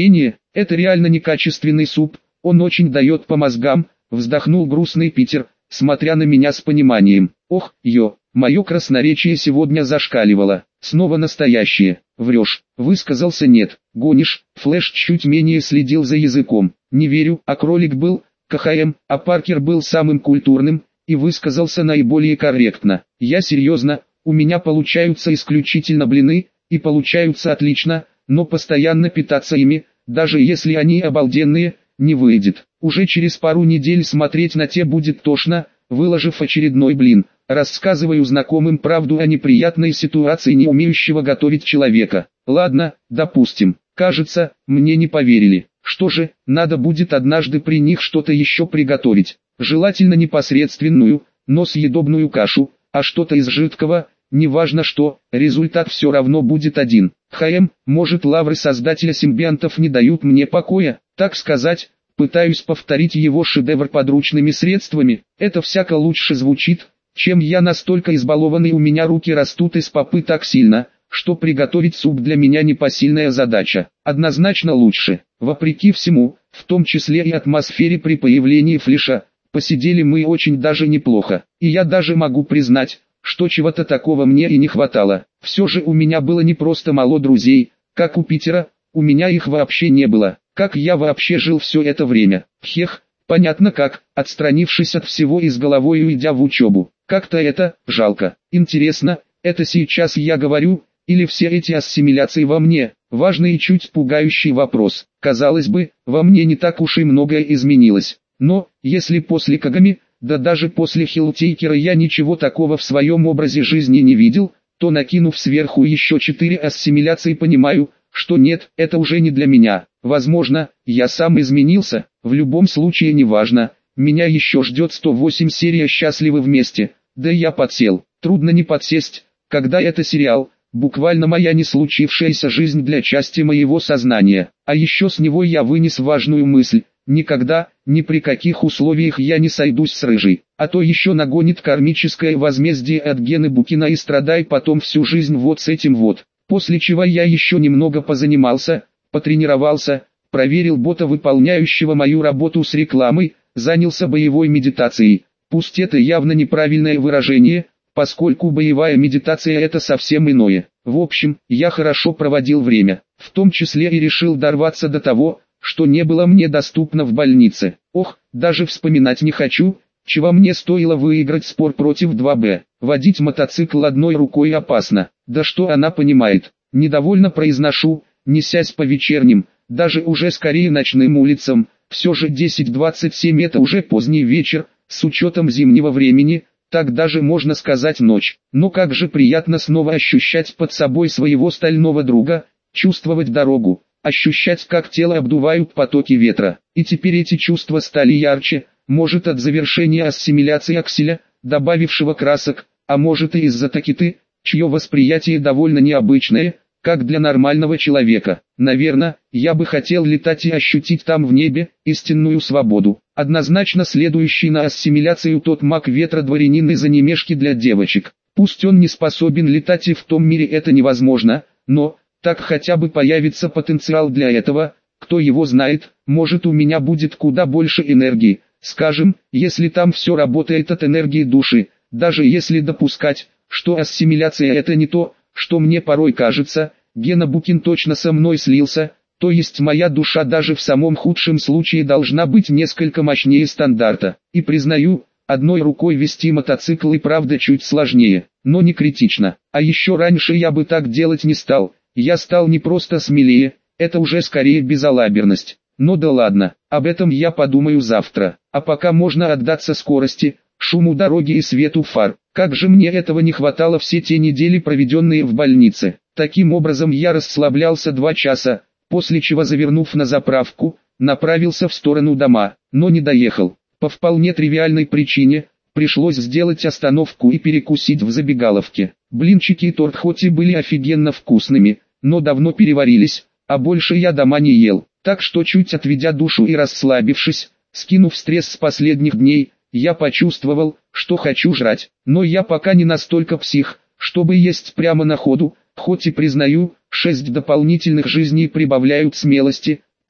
Это реально некачественный суп, он очень дает по мозгам, вздохнул грустный Питер, смотря на меня с пониманием. Ох, мое красноречие сегодня зашкаливало. Снова настоящее. Врешь. Высказался нет. Гонишь. Флэш чуть менее следил за языком. Не верю, а кролик был КХМ, а Паркер был самым культурным и высказался наиболее корректно. Я серьезно, у меня получаются исключительно блины, и получаются отлично, но постоянно питаться ими, даже если они обалденные, не выйдет. Уже через пару недель смотреть на те будет тошно. Выложив очередной блин, рассказываю знакомым правду о неприятной ситуации не умеющего готовить человека. Ладно, допустим. Кажется, мне не поверили. Что же, надо будет однажды при них что-то еще приготовить. Желательно непосредственную, но съедобную кашу, а что-то из жидкого, неважно что, результат все равно будет один. Может, лавры создателя симбионтов не дают мне покоя, так сказать. Пытаюсь повторить его шедевр подручными средствами, это всяко лучше звучит, чем я настолько избалованный, у меня руки растут из попы так сильно, что приготовить суп для меня непосильная задача. Однозначно лучше. Вопреки всему, в том числе и атмосфере при появлении Флэша, посидели мы очень даже неплохо, и я даже могу признать, что чего-то такого мне и не хватало. Все же у меня было не просто мало друзей, как у Питера, у меня их вообще не было. Как я вообще жил все это время? Понятно как, отстранившись от всего и с головой уйдя в учебу. Как-то это, жалко. Интересно, это сейчас я говорю, или все эти ассимиляции во мне? Важный и чуть пугающий вопрос. Казалось бы, во мне не так уж и многое изменилось. Но, если после Кагами, да даже после Хиллтейкера я ничего такого в своем образе жизни не видел, то накинув сверху еще 4 ассимиляции понимаю, что нет, это уже не для меня. Возможно, я сам изменился, в любом случае неважно. Меня еще ждет 108 серия «Счастливы вместе», да я подсел. Трудно не подсесть, когда это сериал, буквально моя не случившаяся жизнь для части моего сознания. А еще с него я вынес важную мысль: никогда, ни при каких условиях я не сойдусь с рыжей, а то еще нагонит кармическое возмездие от Гены Букина и страдай потом всю жизнь вот с этим вот. После чего я еще немного позанимался, потренировался, проверил бота, выполняющего мою работу с рекламой, занялся боевой медитацией. Пусть это явно неправильное выражение, поскольку боевая медитация это совсем иное. В общем, я хорошо проводил время, в том числе и решил дорваться до того, что не было мне доступно в больнице. Ох, даже вспоминать не хочу, чего мне стоило выиграть спор против 2Б. Водить мотоцикл одной рукой опасно. Да что она понимает? Недовольно произношу, несясь по вечерним, даже уже скорее ночным улицам. Все же 10:27 это уже поздний вечер, с учетом зимнего времени, так даже можно сказать ночь. Но как же приятно снова ощущать под собой своего стального друга, чувствовать дорогу, ощущать, как тело обдувают потоки ветра. И теперь эти чувства стали ярче, может от завершения ассимиляции Акселя, добавившего красок, а может и из-за Такиты, чье восприятие довольно необычное, как для нормального человека. Наверное, я бы хотел летать и ощутить там в небе истинную свободу. Однозначно следующий на ассимиляцию тот маг ветра, дворянин из анимешки для девочек. Пусть он не способен летать и в том мире это невозможно, но, так хотя бы появится потенциал для этого, кто его знает, может у меня будет куда больше энергии. Скажем, если там все работает от энергии души, даже если допускать, что ассимиляция это не то, что мне порой кажется, Гена Букин точно со мной слился, то есть моя душа даже в самом худшем случае должна быть несколько мощнее стандарта. И признаю, одной рукой вести мотоцикл и правда чуть сложнее, но не критично. А еще раньше я бы так делать не стал, я стал не просто смелее, это уже скорее безалаберность. Но да ладно, об этом я подумаю завтра, а пока можно отдаться скорости, шуму дороги и свету фар. Как же мне этого не хватало все те недели, проведенные в больнице. Таким образом я расслаблялся 2 часа, после чего, завернув на заправку, направился в сторону дома, но не доехал. По вполне тривиальной причине, пришлось сделать остановку и перекусить в забегаловке. Блинчики и торт хоть и были офигенно вкусными, но давно переварились, а больше я дома не ел. Так что, чуть отведя душу и расслабившись, скинув стресс с последних дней, я почувствовал, что хочу жрать. Но я пока не настолько псих, чтобы есть прямо на ходу, хоть и признаю, 6 дополнительных жизней прибавляют смелости,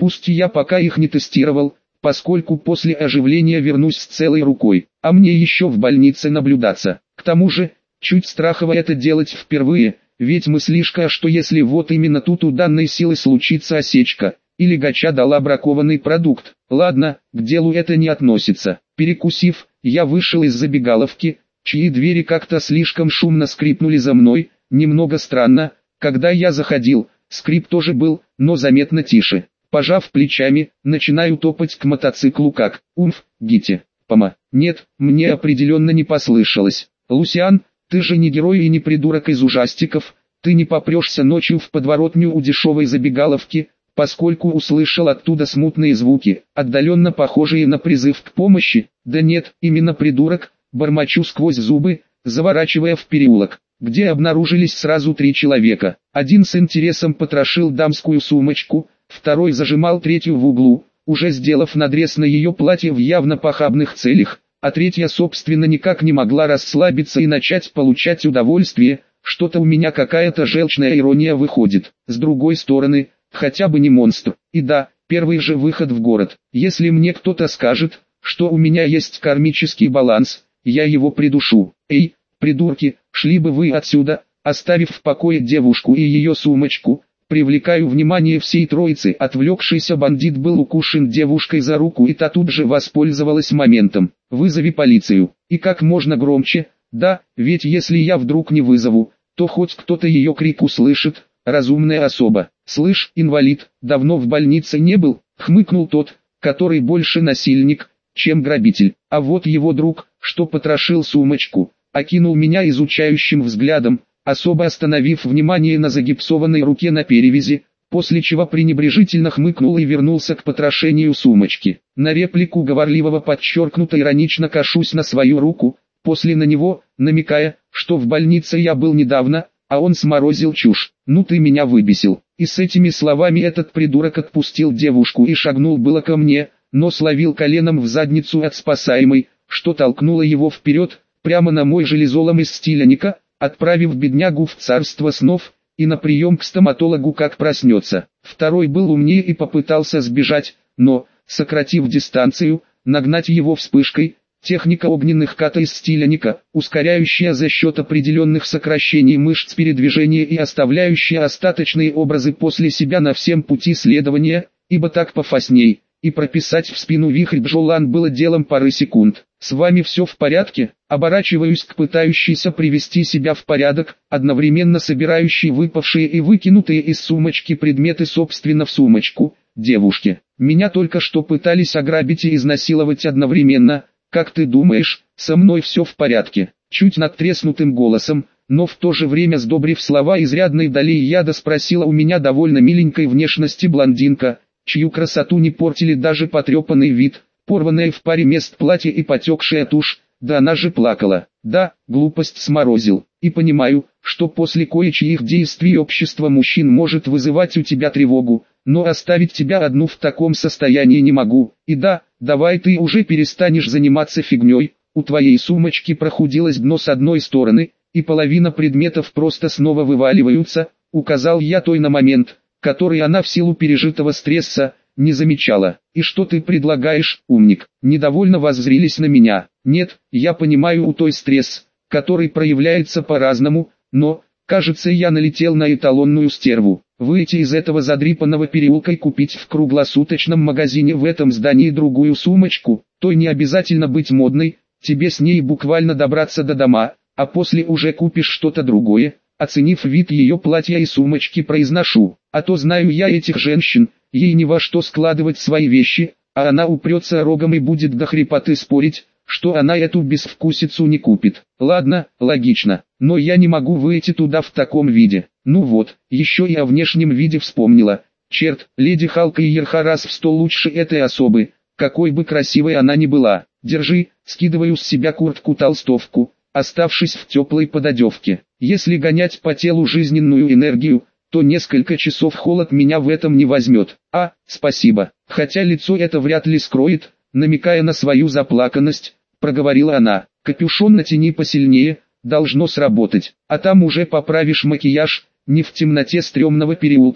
Пусть я пока их не тестировал, поскольку после оживления вернусь с целой рукой, а мне еще в больнице наблюдаться. К тому же, чуть страхово это делать впервые, ведь мыслишка, что если вот именно тут у данной силы случится осечка, или гача дала бракованный продукт. Ладно, к делу это не относится. Перекусив, я вышел из забегаловки, чьи двери как-то слишком шумно скрипнули за мной. Немного странно, когда я заходил, скрип тоже был, но заметно тише. Пожав плечами, начинаю топать к мотоциклу как Гите, Пома. Нет, мне определенно не послышалось. Лусиан, ты же не герой и не придурок из ужастиков, ты не попрешься ночью в подворотню у дешевой забегаловки, поскольку услышал оттуда смутные звуки, отдаленно похожие на призыв к помощи. Да нет, именно придурок, бормочу сквозь зубы, заворачивая в переулок, где обнаружились сразу 3 человека. Один с интересом потрошил дамскую сумочку, второй зажимал третью в углу, уже сделав надрез на ее платье в явно похабных целях, а третья собственно никак не могла расслабиться и начать получать удовольствие. Что-то у меня какая-то желчная ирония выходит. С другой стороны, хотя бы не монстр. И да, первый же выход в город. Если мне кто-то скажет, что у меня есть кармический баланс, я его придушу. Эй, придурки, шли бы вы отсюда, оставив в покое девушку и ее сумочку. Привлекаю внимание всей троицы. Отвлекшийся бандит был укушен девушкой за руку, и та тут же воспользовалась моментом. Вызови полицию. И как можно громче. Да, ведь если я вдруг не вызову, то хоть кто-то ее крик услышит. Разумная особа. Слышь, инвалид, давно в больнице не был? Хмыкнул тот, который больше насильник, чем грабитель. А вот его друг, что потрошил сумочку, окинул меня изучающим взглядом, особо остановив внимание на загипсованной руке на перевязи, после чего пренебрежительно хмыкнул и вернулся к потрошению сумочки. На реплику говорливого подчеркнуто иронично кашусь на свою руку, после на него, намекая, что в больнице я был недавно, а он сморозил чушь. Ну ты меня выбесил. И с этими словами этот придурок отпустил девушку и шагнул было ко мне, но словил коленом в задницу от спасаемой, что толкнуло его вперед, прямо на мой железолом из стиленика, отправив беднягу в царство снов и на прием к стоматологу как проснется. Второй был умнее и попытался сбежать, но, сократив дистанцию, нагнать его вспышкой. Техника огненных ката из стиленика, ускоряющая за счет определенных сокращений мышц передвижения и оставляющая остаточные образы после себя на всем пути следования, ибо так пофасней, и прописать в спину вихрь Бжолан было делом пары секунд. С вами все в порядке? Оборачиваюсь к пытающейся привести себя в порядок, одновременно собирающей выпавшие и выкинутые из сумочки предметы собственно в сумочку, девушке. Меня только что пытались ограбить и изнасиловать одновременно. Как ты думаешь, со мной все в порядке? Чуть надтреснутым голосом, но в то же время сдобрив слова изрядной долей яда, спросила у меня довольно миленькой внешности блондинка, чью красоту не портили даже потрепанный вид, порванное в паре мест платье и потекшая тушь. Да она же плакала. Да, глупость сморозил. И понимаю, что после кое-чьих действий общество мужчин может вызывать у тебя тревогу, но оставить тебя одну в таком состоянии не могу. И да, давай ты уже перестанешь заниматься фигней. У твоей сумочки прохудилось дно с одной стороны, и половина предметов просто снова вываливаются, указал я той на момент, который она в силу пережитого стресса не замечала. И что ты предлагаешь, умник? Недовольно воззрились на меня. Нет, я понимаю, у той стресс, который проявляется по-разному, но, кажется, я налетел на эталонную стерву. Выйти из этого задрипанного переулка и купить в круглосуточном магазине в этом здании другую сумочку, то не обязательно быть модной, тебе с ней буквально добраться до дома, а после уже купишь что-то другое. Оценив вид ее платья и сумочки, произношу: а то знаю я этих женщин, ей ни во что складывать свои вещи, а она упрется рогом и будет до хрипоты спорить, что она эту безвкусицу не купит. Ладно, логично, но я не могу выйти туда в таком виде. Ну вот, еще и о внешнем виде вспомнила. Черт, леди Халка и Ерха раз в 100 лучше этой особы, какой бы красивой она ни была. Держи, скидываю с себя куртку-толстовку, оставшись в теплой пододевке. Если гонять по телу жизненную энергию, то несколько часов холод меня в этом не возьмет. А, спасибо, хотя лицо это вряд ли скроет, намекая на свою заплаканность, проговорила она. Капюшон натяни посильнее, должно сработать, а там уже поправишь макияж, не в темноте стрёмного переулка,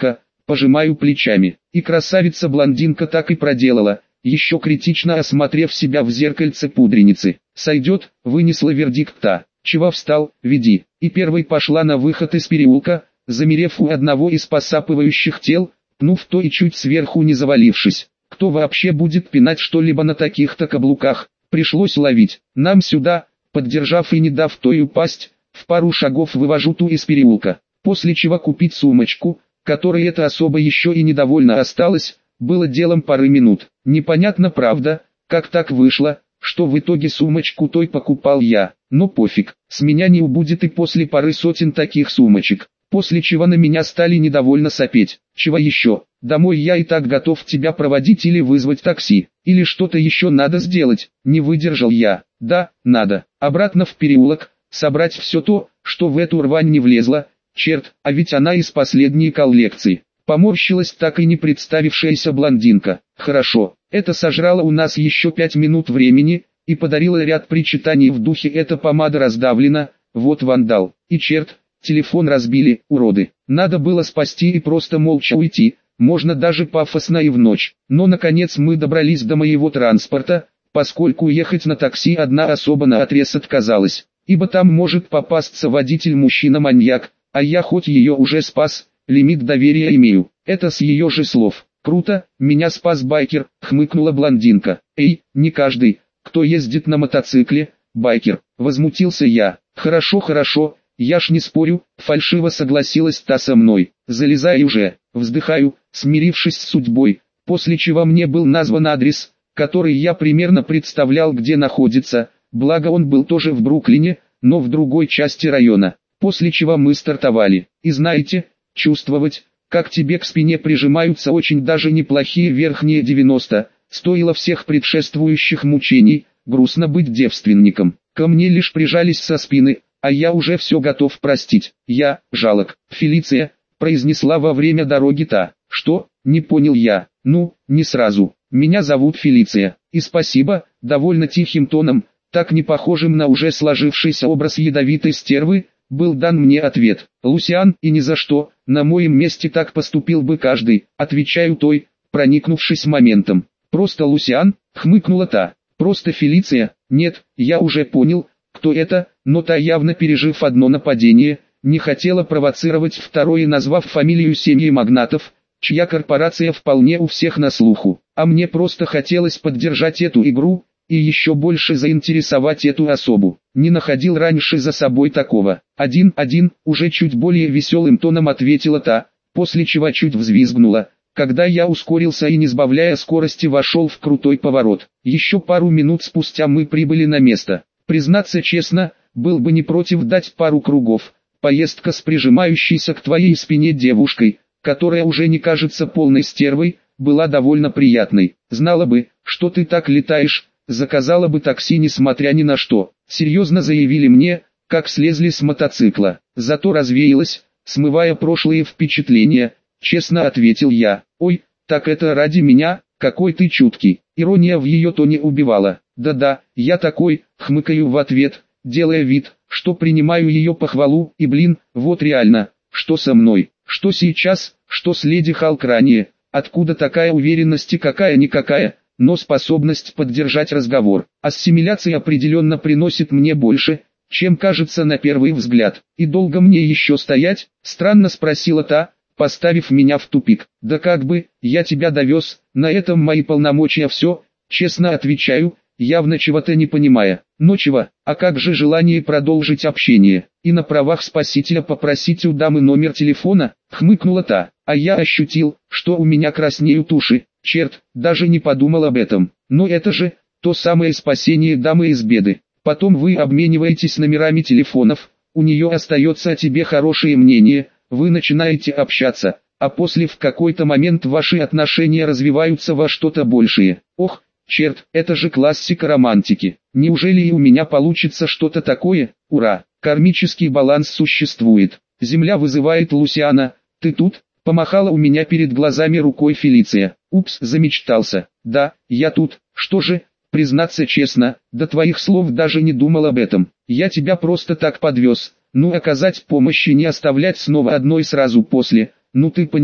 Пожимаю плечами. И красавица-блондинка так и проделала, еще критично осмотрев себя в зеркальце пудреницы. «Сойдет», вынесла вердикт та. «Чего встал, веди». И первой пошла на выход из переулка, замерев у одного из посапывающих тел, пнув то и чуть сверху не завалившись. Кто вообще будет пинать что-либо на таких-то каблуках? Пришлось ловить. Нам сюда, поддержав и не дав той упасть, в пару шагов вывожу ту из переулка. После чего купить сумочку, которой эта особа еще и недовольна осталась, было делом пары минут. Непонятно правда, как так вышло, что в итоге сумочку той покупал я. Но пофиг, с меня не убудет и после пары сотен таких сумочек. После чего на меня стали недовольно сопеть. Чего еще? Домой я и так готов тебя проводить или вызвать такси. Или что-то еще надо сделать. Не выдержал я. Да, надо. Обратно в переулок, собрать все то, что в эту рвань не влезло. Черт, а ведь она из последней коллекции. Поморщилась так и не представившаяся блондинка. Хорошо, это сожрало у нас еще 5 минут времени, и подарила ряд причитаний в духе «эта помада раздавлена, вот вандал». И черт, телефон разбили, уроды. Надо было спасти и просто молча уйти, можно даже пафосно и в ночь. Но наконец мы добрались до моего транспорта, поскольку ехать на такси одна особа наотрез отказалась. Ибо там может попасться водитель-мужчина-маньяк, а я хоть ее уже спас, лимит доверия имею. Это с ее же слов. Круто, меня спас байкер, хмыкнула блондинка. Эй, не каждый, кто ездит на мотоцикле, байкер, возмутился я. Хорошо, хорошо, я ж не спорю, фальшиво согласилась та со мной. Залезай уже, вздыхаю, смирившись с судьбой, после чего мне был назван адрес, который я примерно представлял где находится, благо он был тоже в Бруклине, но в другой части района. После чего мы стартовали. И знаете, чувствовать, как тебе к спине прижимаются очень даже неплохие верхние 90, стоило всех предшествующих мучений, грустно быть девственником. Ко мне лишь прижались со спины, а я уже все готов простить. Я, жалок, Фелиция, произнесла во время дороги та. Что, не понял я, ну, не сразу. Меня зовут Фелиция, и спасибо, довольно тихим тоном, так не похожим на уже сложившийся образ ядовитой стервы, был дан мне ответ. Лусиан, и ни за что, на моем месте так поступил бы каждый, отвечаю той, проникнувшись моментом. Просто Лусиан, хмыкнула та. Просто Фелиция, нет, я уже понял, кто это, но та, явно пережив одно нападение, не хотела провоцировать второе, назвав фамилию семьи магнатов, чья корпорация вполне у всех на слуху. А мне просто хотелось поддержать эту игру, и еще больше заинтересовать эту особу. Не находил раньше за собой такого. Один, уже чуть более веселым тоном ответила та, после чего чуть взвизгнула, когда я ускорился и не сбавляя скорости вошел в крутой поворот. Еще пару минут спустя мы прибыли на место. Признаться честно, был бы не против дать пару кругов. Поездка с прижимающейся к твоей спине девушкой, которая уже не кажется полной стервой, была довольно приятной. Знала бы, что ты так летаешь, заказала бы такси несмотря ни на что. Серьезно заявили мне, как слезли с мотоцикла. Зато развеялась, смывая прошлые впечатления, честно ответил я. Ой, так это ради меня, какой ты чуткий. Ирония в ее тоне убивала. Да-да, я такой, хмыкаю в ответ, делая вид, что принимаю ее похвалу, и блин, вот реально, что со мной, что сейчас, что с леди Халк ранее, откуда такая уверенность и какая-никакая, но способность поддержать разговор. Ассимиляция определенно приносит мне больше, чем кажется на первый взгляд. И долго мне еще стоять? Странно спросила та, поставив меня в тупик. Да как бы, я тебя довез, на этом мои полномочия все, честно отвечаю, явно чего-то не понимая. Но чего, а как же желание продолжить общение? И на правах спасителя попросить у дамы номер телефона, хмыкнула та. А я ощутил, что у меня краснеют уши. Черт, даже не подумал об этом. Но это же, то самое спасение дамы из беды. Потом вы обмениваетесь номерами телефонов, у нее остается о тебе хорошее мнение, вы начинаете общаться, а после в какой-то момент ваши отношения развиваются во что-то большее. Ох, черт, это же классика романтики. Неужели и у меня получится что-то такое? Ура, кармический баланс существует. Земля вызывает Лусиана, ты тут? Помахала у меня перед глазами рукой Фелиция. Упс, замечтался. Да, я тут. Что же, признаться честно, до твоих слов даже не думал об этом. Я тебя просто так подвез. Ну, оказать помощь и не оставлять снова одной сразу после. Ну ты поняла,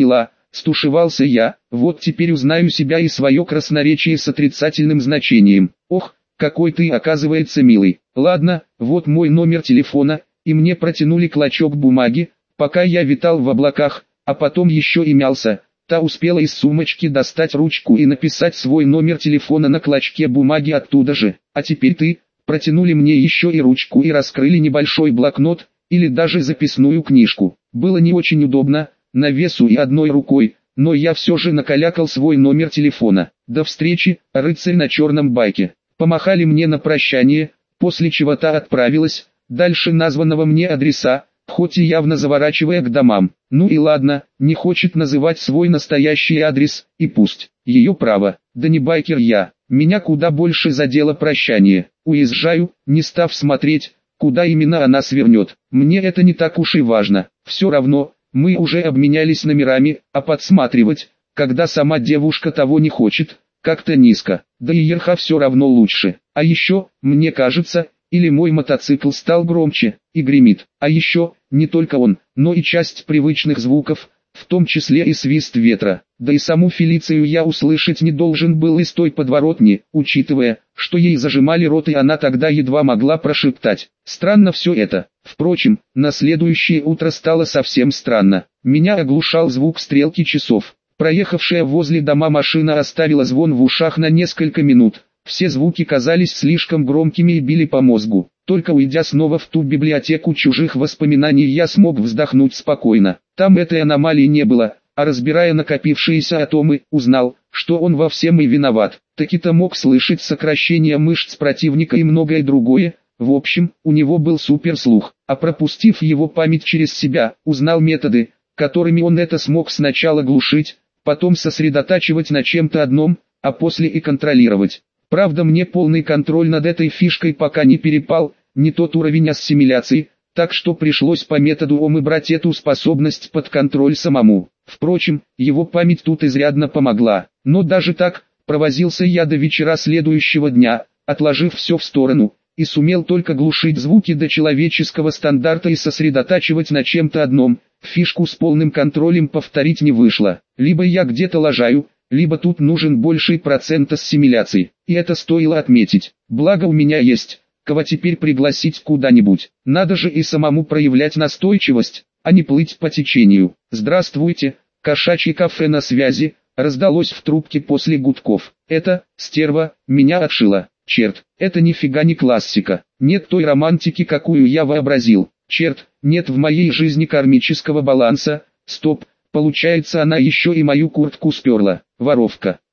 стушевался я, вот теперь узнаю себя и свое красноречие с отрицательным значением. Ох, какой ты, оказывается, милый. Ладно, вот мой номер телефона, и мне протянули клочок бумаги, пока я витал в облаках, а потом еще и мялся. Та успела из сумочки достать ручку и написать свой номер телефона на клочке бумаги оттуда же. А теперь ты, протянули мне еще и ручку и раскрыли небольшой блокнот, или даже записную книжку. Было не очень удобно, на весу и одной рукой, но я все же накалякал свой номер телефона. До встречи, рыцарь на черном байке. Помахали мне на прощание, после чего та отправилась, дальше названного мне адреса, хоть и явно заворачивая к домам. Ну и ладно, не хочет называть свой настоящий адрес, и пусть. Ее право, да не байкер я. Меня куда больше задело прощание. Уезжаю, не став смотреть, куда именно она свернет. Мне это не так уж и важно. Все равно, мы уже обменялись номерами, а подсматривать, когда сама девушка того не хочет, как-то низко. Да и ерха все равно лучше. А еще, мне кажется, или мой мотоцикл стал громче, и гремит. А еще, не только он, но и часть привычных звуков, в том числе и свист ветра. Да и саму Фелицию я услышать не должен был из той подворотни, учитывая, что ей зажимали рот и она тогда едва могла прошептать. Странно все это. Впрочем, на следующее утро стало совсем странно. Меня оглушал звук стрелки часов. Проехавшая возле дома машина оставила звон в ушах на несколько минут. Все звуки казались слишком громкими и били по мозгу. Только уйдя снова в ту библиотеку чужих воспоминаний, я смог вздохнуть спокойно. Там этой аномалии не было, а разбирая накопившиеся атомы, узнал, что он во всем и виноват. Таки-то мог слышать сокращение мышц противника и многое другое. В общем, у него был суперслух, а пропустив его память через себя, узнал методы, которыми он это смог сначала глушить, потом сосредотачивать на чем-то одном, а после и контролировать. Правда, мне полный контроль над этой фишкой пока не перепал, не тот уровень ассимиляции, так что пришлось по методу ОМ брать эту способность под контроль самому. Впрочем, его память тут изрядно помогла. Но даже так, провозился я до вечера следующего дня, отложив все в сторону, и сумел только глушить звуки до человеческого стандарта и сосредотачивать на чем-то одном. Фишку с полным контролем повторить не вышло. Либо я где-то лажаю, либо тут нужен больший процент ассимиляции. И это стоило отметить. Благо у меня есть, кого теперь пригласить куда-нибудь. Надо же и самому проявлять настойчивость, а не плыть по течению. «Здравствуйте, кошачье кафе на связи», раздалось в трубке после гудков. «Это, стерва, меня отшила. Черт, это нифига не классика. Нет той романтики, какую я вообразил. Черт, нет в моей жизни кармического баланса. Стоп, получается, она еще и мою куртку сперла. Воровка».